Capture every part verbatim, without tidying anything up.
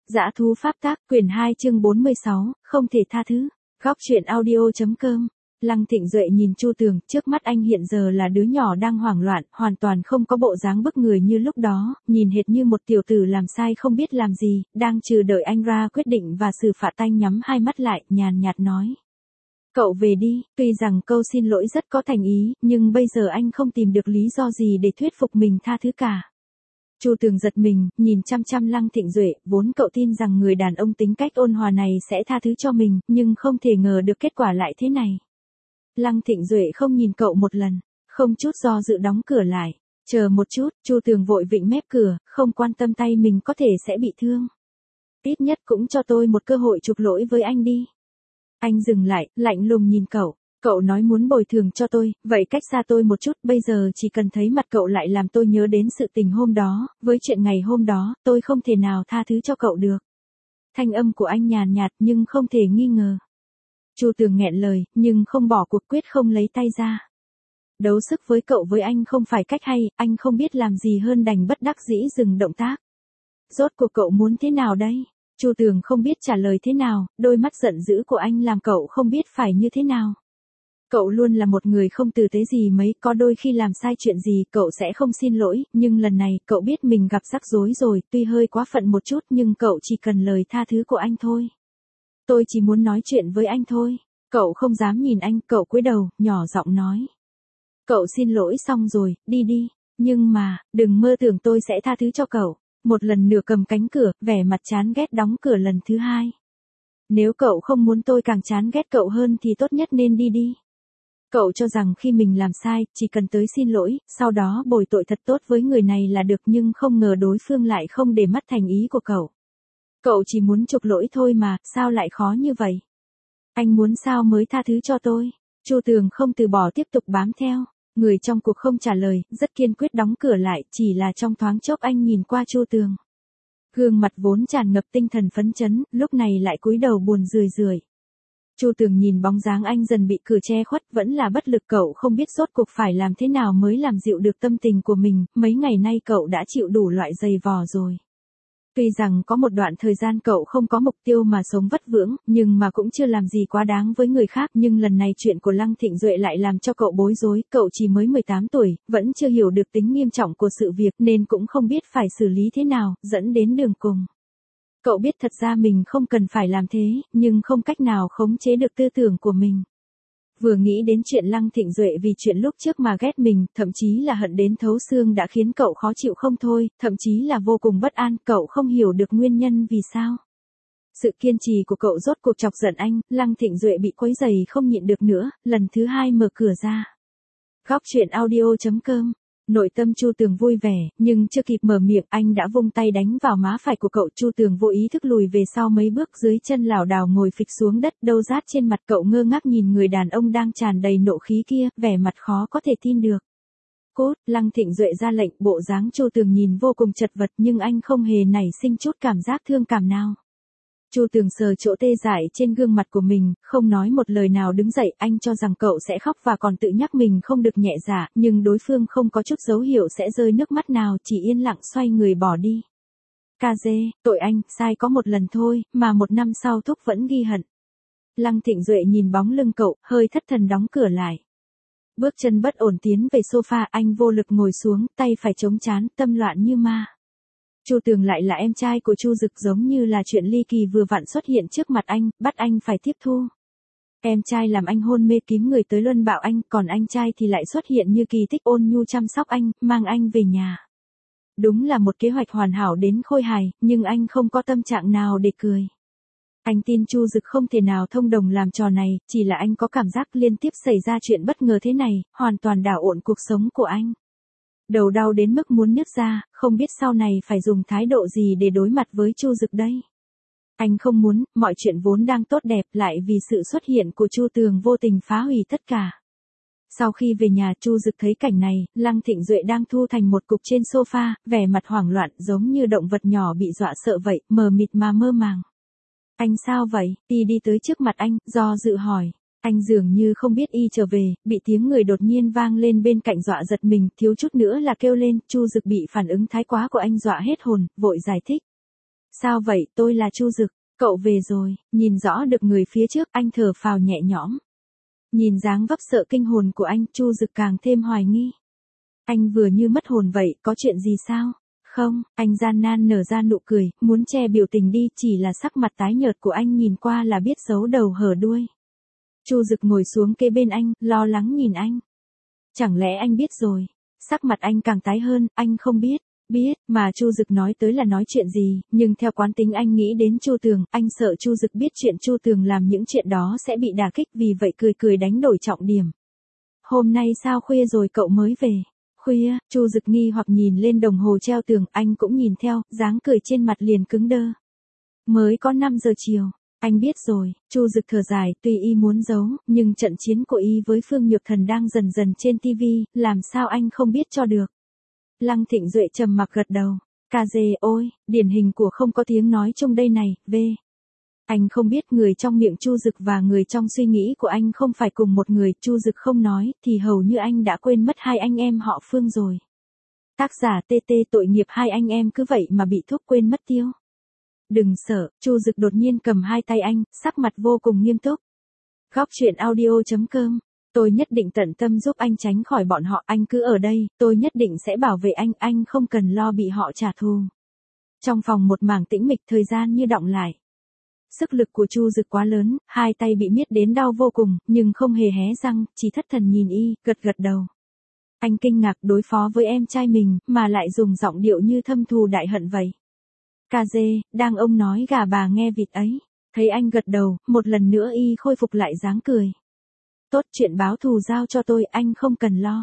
Dã thú pháp tác, quyển hai chương bốn mươi sáu, không thể tha thứ. Góc truyện audio.com. Lăng Thịnh Duệ nhìn Chu Tường, trước mắt anh hiện giờ là đứa nhỏ đang hoảng loạn, hoàn toàn không có bộ dáng bức người như lúc đó, nhìn hệt như một tiểu tử làm sai không biết làm gì, đang chờ đợi anh ra quyết định và xử phạt. Anh nhắm hai mắt lại, nhàn nhạt nói. Cậu về đi, tuy rằng câu xin lỗi rất có thành ý, nhưng bây giờ anh không tìm được lý do gì để thuyết phục mình tha thứ cả. Chu Tường giật mình, nhìn chăm chăm Lăng Thịnh Duệ, vốn cậu tin rằng người đàn ông tính cách ôn hòa này sẽ tha thứ cho mình, nhưng không thể ngờ được kết quả lại thế này. Lăng Thịnh Duệ không nhìn cậu một lần, không chút do dự đóng cửa lại. Chờ một chút, Chu Tường vội vịnh mép cửa, không quan tâm tay mình có thể sẽ bị thương. Ít nhất cũng cho tôi một cơ hội chuộc lỗi với anh đi. Anh dừng lại, lạnh lùng nhìn cậu. Cậu nói muốn bồi thường cho tôi, vậy cách xa tôi một chút, bây giờ chỉ cần thấy mặt cậu lại làm tôi nhớ đến sự tình hôm đó, với chuyện ngày hôm đó, tôi không thể nào tha thứ cho cậu được. Thanh âm của anh nhàn nhạt nhưng không thể nghi ngờ. Chu Tường nghẹn lời, nhưng không bỏ cuộc, quyết không lấy tay ra. Đấu sức với cậu với anh không phải cách hay, anh không biết làm gì hơn đành bất đắc dĩ dừng động tác. Rốt cuộc cậu muốn thế nào đây? Chu Tường không biết trả lời thế nào, đôi mắt giận dữ của anh làm cậu không biết phải như thế nào. Cậu luôn là một người không tử tế gì mấy, có đôi khi làm sai chuyện gì cậu sẽ không xin lỗi, nhưng lần này cậu biết mình gặp rắc rối rồi, tuy hơi quá phận một chút nhưng cậu chỉ cần lời tha thứ của anh thôi. Tôi chỉ muốn nói chuyện với anh thôi. Cậu không dám nhìn anh, cậu cúi đầu, nhỏ giọng nói. Cậu xin lỗi xong rồi, đi đi, nhưng mà, đừng mơ tưởng tôi sẽ tha thứ cho cậu. Một lần nửa cầm cánh cửa, vẻ mặt chán ghét đóng cửa lần thứ hai. Nếu cậu không muốn tôi càng chán ghét cậu hơn thì tốt nhất nên đi đi. Cậu cho rằng khi mình làm sai, chỉ cần tới xin lỗi, sau đó bồi tội thật tốt với người này là được, nhưng không ngờ đối phương lại không để mắt thành ý của cậu. Cậu chỉ muốn chuộc lỗi thôi mà, sao lại khó như vậy? Anh muốn sao mới tha thứ cho tôi? Chu Tường không từ bỏ tiếp tục bám theo. Người trong cuộc không trả lời, rất kiên quyết đóng cửa lại, chỉ là trong thoáng chốc anh nhìn qua Chu Tường. Gương mặt vốn tràn ngập tinh thần phấn chấn, lúc này lại cúi đầu buồn rười rượi. Chu Tường nhìn bóng dáng anh dần bị cửa che khuất, vẫn là bất lực, cậu không biết rốt cuộc phải làm thế nào mới làm dịu được tâm tình của mình, mấy ngày nay cậu đã chịu đủ loại giày vò rồi. Tuy rằng có một đoạn thời gian cậu không có mục tiêu mà sống vất vưởng, nhưng mà cũng chưa làm gì quá đáng với người khác, nhưng lần này chuyện của Lăng Thịnh Duệ lại làm cho cậu bối rối, cậu chỉ mới mười tám tuổi, vẫn chưa hiểu được tính nghiêm trọng của sự việc nên cũng không biết phải xử lý thế nào, dẫn đến đường cùng. Cậu biết thật ra mình không cần phải làm thế, nhưng không cách nào khống chế được tư tưởng của mình. Vừa nghĩ đến chuyện Lăng Thịnh Duệ vì chuyện lúc trước mà ghét mình, thậm chí là hận đến thấu xương đã khiến cậu khó chịu không thôi, thậm chí là vô cùng bất an, cậu không hiểu được nguyên nhân vì sao. Sự kiên trì của cậu rốt cuộc chọc giận anh, Lăng Thịnh Duệ bị quấy rầy không nhịn được nữa, lần thứ hai mở cửa ra. Góc truyện audio.com. Nội tâm Chu Tường vui vẻ, nhưng chưa kịp mở miệng anh đã vung tay đánh vào má phải của cậu. Chu Tường vô ý thức lùi về sau mấy bước, dưới chân lảo đảo ngồi phịch xuống đất, đâu rát trên mặt. Cậu ngơ ngác nhìn người đàn ông đang tràn đầy nộ khí kia, vẻ mặt khó có thể tin được. Cốt, Lăng Thịnh Duệ ra lệnh, bộ dáng Chu Tường nhìn vô cùng chật vật nhưng anh không hề nảy sinh chút cảm giác thương cảm nào. Chu Tường sờ chỗ tê dại trên gương mặt của mình, không nói một lời nào đứng dậy, anh cho rằng cậu sẽ khóc và còn tự nhắc mình không được nhẹ dạ, nhưng đối phương không có chút dấu hiệu sẽ rơi nước mắt nào, chỉ yên lặng xoay người bỏ đi. Ca dê, tội anh, sai có một lần thôi, mà một năm sau thúc vẫn ghi hận. Lăng Thịnh Duệ nhìn bóng lưng cậu, hơi thất thần đóng cửa lại. Bước chân bất ổn tiến về sofa, anh vô lực ngồi xuống, tay phải chống trán, tâm loạn như ma. Chu Tường lại là em trai của Chu Dực, giống như là chuyện ly kỳ vừa vặn xuất hiện trước mặt anh, bắt anh phải tiếp thu. Em trai làm anh hôn mê, kiếm người tới luân bạo anh, còn anh trai thì lại xuất hiện như kỳ tích, ôn nhu chăm sóc anh, mang anh về nhà. Đúng là một kế hoạch hoàn hảo đến khôi hài, nhưng anh không có tâm trạng nào để cười. Anh tin Chu Dực không thể nào thông đồng làm trò này, chỉ là anh có cảm giác liên tiếp xảy ra chuyện bất ngờ thế này, hoàn toàn đảo ộn cuộc sống của anh. Đầu đau đến mức muốn nứt ra, không biết sau này phải dùng thái độ gì để đối mặt với Chu Dực đây. Anh không muốn, mọi chuyện vốn đang tốt đẹp lại vì sự xuất hiện của Chu Tường vô tình phá hủy tất cả. Sau khi về nhà, Chu Dực thấy cảnh này, Lăng Thịnh Duệ đang thu thành một cục trên sofa, vẻ mặt hoảng loạn giống như động vật nhỏ bị dọa sợ vậy, mờ mịt mà mơ màng. Anh sao vậy? Y đi tới trước mặt anh, do dự hỏi. Anh dường như không biết Y trở về, bị tiếng người đột nhiên vang lên bên cạnh dọa giật mình, thiếu chút nữa là kêu lên. Chu Dực bị phản ứng thái quá của anh dọa hết hồn, vội giải thích. Sao vậy, tôi là Chu Dực, cậu về rồi, nhìn rõ được người phía trước, anh thở phào nhẹ nhõm. Nhìn dáng vấp sợ kinh hồn của anh, Chu Dực càng thêm hoài nghi. Anh vừa như mất hồn vậy, có chuyện gì sao? Không, anh gian nan nở ra nụ cười, muốn che biểu tình đi, chỉ là sắc mặt tái nhợt của anh nhìn qua là biết giấu đầu hở đuôi. Chu Dực ngồi xuống kế bên anh, lo lắng nhìn anh. Chẳng lẽ anh biết rồi? Sắc mặt anh càng tái hơn, anh không biết. Biết, mà Chu Dực nói tới là nói chuyện gì, nhưng theo quán tính anh nghĩ đến Chu Tường, anh sợ Chu Dực biết chuyện Chu Tường làm những chuyện đó sẽ bị đả kích, vì vậy cười cười đánh đổi trọng điểm. Hôm nay sao khuya rồi cậu mới về? Khuya, Chu Dực nghi hoặc nhìn lên đồng hồ treo tường, anh cũng nhìn theo, dáng cười trên mặt liền cứng đơ. Mới có năm giờ chiều. Anh biết rồi, Chu Dực thở dài, tuy y muốn giấu, nhưng trận chiến của y với Phương Nhược Thần đang dần dần trên tivi, làm sao anh không biết cho được. Lăng Thịnh Duệ trầm mặc gật đầu. Cà dê ôi, điển hình của không có tiếng nói chung đây này, về. Anh không biết người trong miệng Chu Dực và người trong suy nghĩ của anh không phải cùng một người, Chu Dực không nói, thì hầu như anh đã quên mất hai anh em họ Phương rồi. Tác giả tê tê tội nghiệp hai anh em cứ vậy mà bị thuốc quên mất tiêu. Đừng sợ, Chu Dực đột nhiên cầm hai tay anh, sắc mặt vô cùng nghiêm túc. Góc truyện audio chấm com. Tôi nhất định tận tâm giúp anh tránh khỏi bọn họ, anh cứ ở đây, tôi nhất định sẽ bảo vệ anh, anh không cần lo bị họ trả thù. Trong phòng một mảng tĩnh mịch, thời gian như đọng lại. Sức lực của Chu Dực quá lớn, hai tay bị miết đến đau vô cùng, nhưng không hề hé răng, chỉ thất thần nhìn y, gật gật đầu. Anh kinh ngạc đối phó với em trai mình, mà lại dùng giọng điệu như thâm thù đại hận vậy. Cà dê, đang ông nói gà bà nghe vịt ấy. Thấy anh gật đầu, một lần nữa y khôi phục lại dáng cười. Tốt, chuyện báo thù giao cho tôi, anh không cần lo.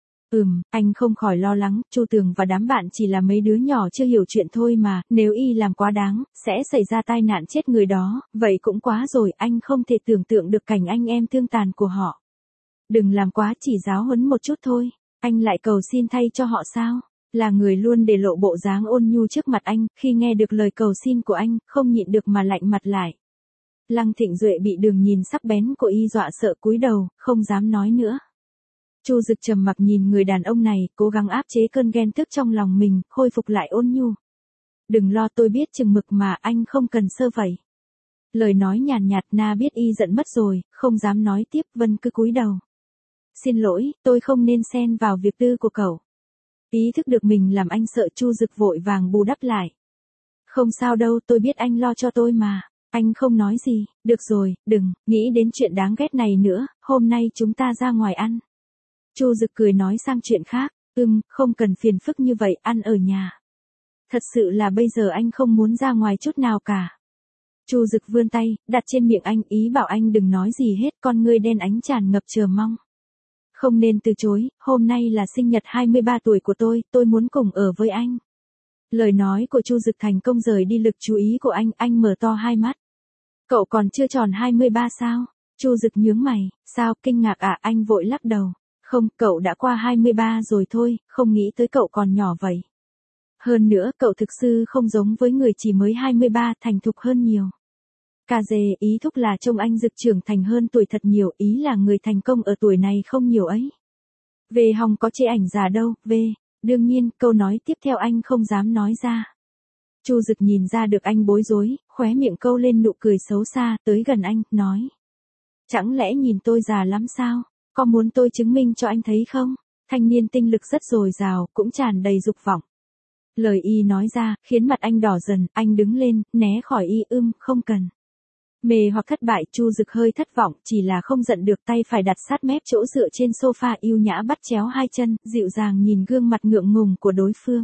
Ừm, anh không khỏi lo lắng, Chu Tường và đám bạn chỉ là mấy đứa nhỏ chưa hiểu chuyện thôi mà, nếu y làm quá đáng, sẽ xảy ra tai nạn chết người đó, vậy cũng quá rồi, anh không thể tưởng tượng được cảnh anh em thương tàn của họ. Đừng làm quá, chỉ giáo huấn một chút thôi, anh lại cầu xin thay cho họ sao? Là người luôn để lộ bộ dáng ôn nhu trước mặt anh, khi nghe được lời cầu xin của anh, không nhịn được mà lạnh mặt lại. Lăng Thịnh Duệ bị đường nhìn sắc bén của y dọa sợ cúi đầu, không dám nói nữa. Chu Dực trầm mặc nhìn người đàn ông này, cố gắng áp chế cơn ghen tức trong lòng mình, khôi phục lại ôn nhu. Đừng lo, tôi biết chừng mực mà, anh không cần sơ vẩy. Lời nói nhàn nhạt, na biết y giận mất rồi, không dám nói tiếp, Vân cứ cúi đầu. Xin lỗi, tôi không nên xen vào việc tư của cậu. Ý thức được mình làm anh sợ, Chu Dực vội vàng bù đắp lại. Không sao đâu, tôi biết anh lo cho tôi mà. Anh không nói gì, được rồi, đừng, nghĩ đến chuyện đáng ghét này nữa, hôm nay chúng ta ra ngoài ăn. Chu Dực cười nói sang chuyện khác, ừm, không cần phiền phức như vậy, ăn ở nhà. Thật sự là bây giờ anh không muốn ra ngoài chút nào cả. Chu Dực vươn tay, đặt trên miệng anh, ý bảo anh đừng nói gì hết, con ngươi đen ánh tràn ngập chờ mong. Không nên từ chối, hôm nay là sinh nhật hai mươi ba tuổi của tôi, tôi muốn cùng ở với anh. Lời nói của Chu Dực thành công rời đi lực chú ý của anh, anh mở to hai mắt. Cậu còn chưa tròn hai mươi ba sao? Chu Dực nhướng mày, sao, kinh ngạc à, anh vội lắc đầu. Không, cậu đã qua hai mươi ba rồi thôi, không nghĩ tới cậu còn nhỏ vậy. Hơn nữa, cậu thực sự không giống với người chỉ mới hai mươi ba, thành thục hơn nhiều. Cà dê, ý thúc là trông anh Dực trưởng thành hơn tuổi thật nhiều, ý là người thành công ở tuổi này không nhiều ấy. Về Hồng có chê ảnh già đâu, về. Đương nhiên, câu nói tiếp theo anh không dám nói ra. Chu Dực nhìn ra được anh bối rối, khóe miệng câu lên nụ cười xấu xa, tới gần anh, nói. Chẳng lẽ nhìn tôi già lắm sao? Có muốn tôi chứng minh cho anh thấy không? Thanh niên tinh lực rất dồi dào, cũng tràn đầy dục vọng. Lời y nói ra, khiến mặt anh đỏ dần, anh đứng lên, né khỏi y, ưm, không cần. Mê hoặc thất bại, Chu Dực hơi thất vọng, chỉ là không giận được, tay phải đặt sát mép chỗ dựa trên sofa, yêu nhã bắt chéo hai chân, dịu dàng nhìn gương mặt ngượng ngùng của đối phương.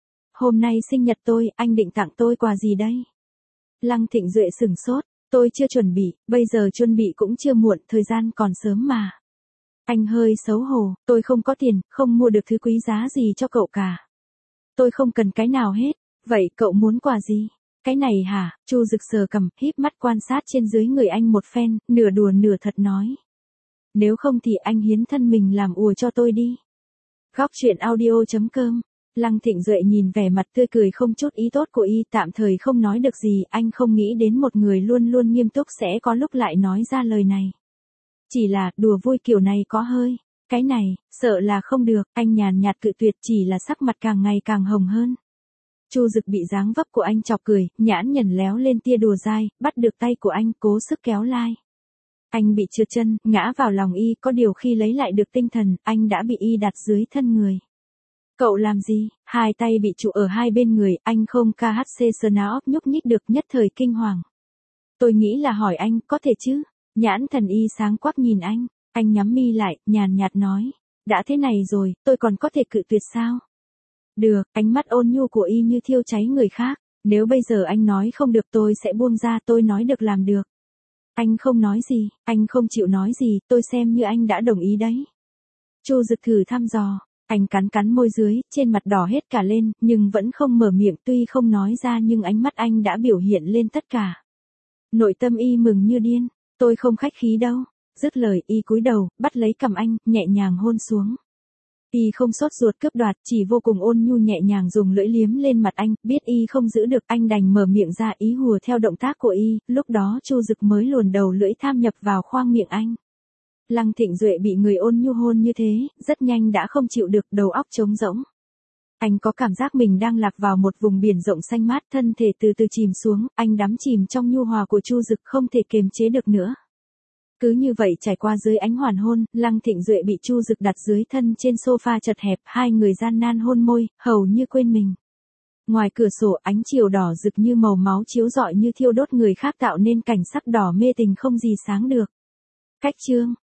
Hôm nay sinh nhật tôi, anh định tặng tôi quà gì đây? Lăng Thịnh Duệ sửng sốt, tôi chưa chuẩn bị, bây giờ chuẩn bị cũng chưa muộn, thời gian còn sớm mà. Anh hơi xấu hổ, tôi không có tiền, không mua được thứ quý giá gì cho cậu cả. Tôi không cần cái nào hết, vậy cậu muốn quà gì? Cái này hả? Chu Dực sờ cằm, híp mắt quan sát trên dưới người anh một phen, nửa đùa nửa thật nói. Nếu không thì anh hiến thân mình làm ùa cho tôi đi. Góc truyện audio chấm com. Lăng Thịnh Duệ nhìn vẻ mặt tươi cười không chút ý tốt của y, tạm thời không nói được gì, anh không nghĩ đến một người luôn luôn nghiêm túc sẽ có lúc lại nói ra lời này. Chỉ là, đùa vui kiểu này có hơi. Cái này, sợ là không được, anh nhàn nhạt cự tuyệt, chỉ là sắc mặt càng ngày càng hồng hơn. Chu Dực bị dáng vấp của anh chọc cười, nhãn nhẩn léo lên tia đùa dai, bắt được tay của anh, cố sức kéo lai. Anh bị trượt chân, ngã vào lòng y, có điều khi lấy lại được tinh thần, anh đã bị y đặt dưới thân người. Cậu làm gì? Hai tay bị trụ ở hai bên người, anh không khc óc nhúc nhích được, nhất thời kinh hoàng. Tôi nghĩ là hỏi anh, có thể chứ? Nhãn thần y sáng quắc nhìn anh, anh nhắm mi lại, nhàn nhạt nói. Đã thế này rồi, tôi còn có thể cự tuyệt sao? Được, ánh mắt ôn nhu của y như thiêu cháy người khác. Nếu bây giờ anh nói không được tôi sẽ buông ra, tôi nói được làm được. Anh không nói gì, anh không chịu nói gì, tôi xem như anh đã đồng ý đấy. Chu Dực thử thăm dò, anh cắn cắn môi dưới, trên mặt đỏ hết cả lên, nhưng vẫn không mở miệng, tuy không nói ra nhưng ánh mắt anh đã biểu hiện lên tất cả. Nội tâm y mừng như điên, tôi không khách khí đâu. Dứt lời y cúi đầu, bắt lấy cằm anh, nhẹ nhàng hôn xuống. Y không sốt ruột cướp đoạt, chỉ vô cùng ôn nhu nhẹ nhàng dùng lưỡi liếm lên mặt anh, biết y không giữ được, anh đành mở miệng ra ý hùa theo động tác của y, lúc đó Chu Dực mới luồn đầu lưỡi tham nhập vào khoang miệng anh. Lăng Thịnh Duệ bị người ôn nhu hôn như thế, rất nhanh đã không chịu được, đầu óc trống rỗng. Anh có cảm giác mình đang lạc vào một vùng biển rộng xanh mát, thân thể từ từ chìm xuống, anh đắm chìm trong nhu hòa của Chu Dực không thể kiềm chế được nữa. Cứ như vậy trải qua dưới ánh hoàn hôn, Lăng Thịnh Duệ bị Chu Dực đặt dưới thân trên sofa chật hẹp, hai người gian nan hôn môi, hầu như quên mình. Ngoài cửa sổ ánh chiều đỏ rực như màu máu chiếu rọi như thiêu đốt người khác, tạo nên cảnh sắc đỏ mê tình không gì sánh được. Cách chương